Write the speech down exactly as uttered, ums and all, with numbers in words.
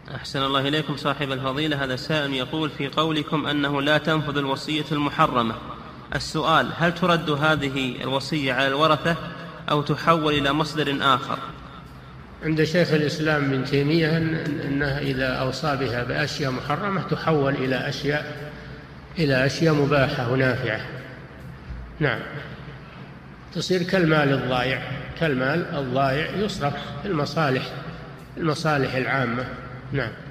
أحسن الله إليكم صاحب الفضيلة. هذا سائل يقول: في قولكم أنه لا تنفذ الوصية المحرمة، السؤال: هل ترد هذه الوصية على الورثة أو تحول إلى مصدر آخر؟ عند شيخ الإسلام ابن تيمية أنها إذا أوصى بها بأشياء محرمة تحول إلى أشياء إلى أشياء مباحة ونافعة. نعم، تصير كالمال الضائع، كالمال الضائع يصرف في المصالح المصالح العامة. نعم.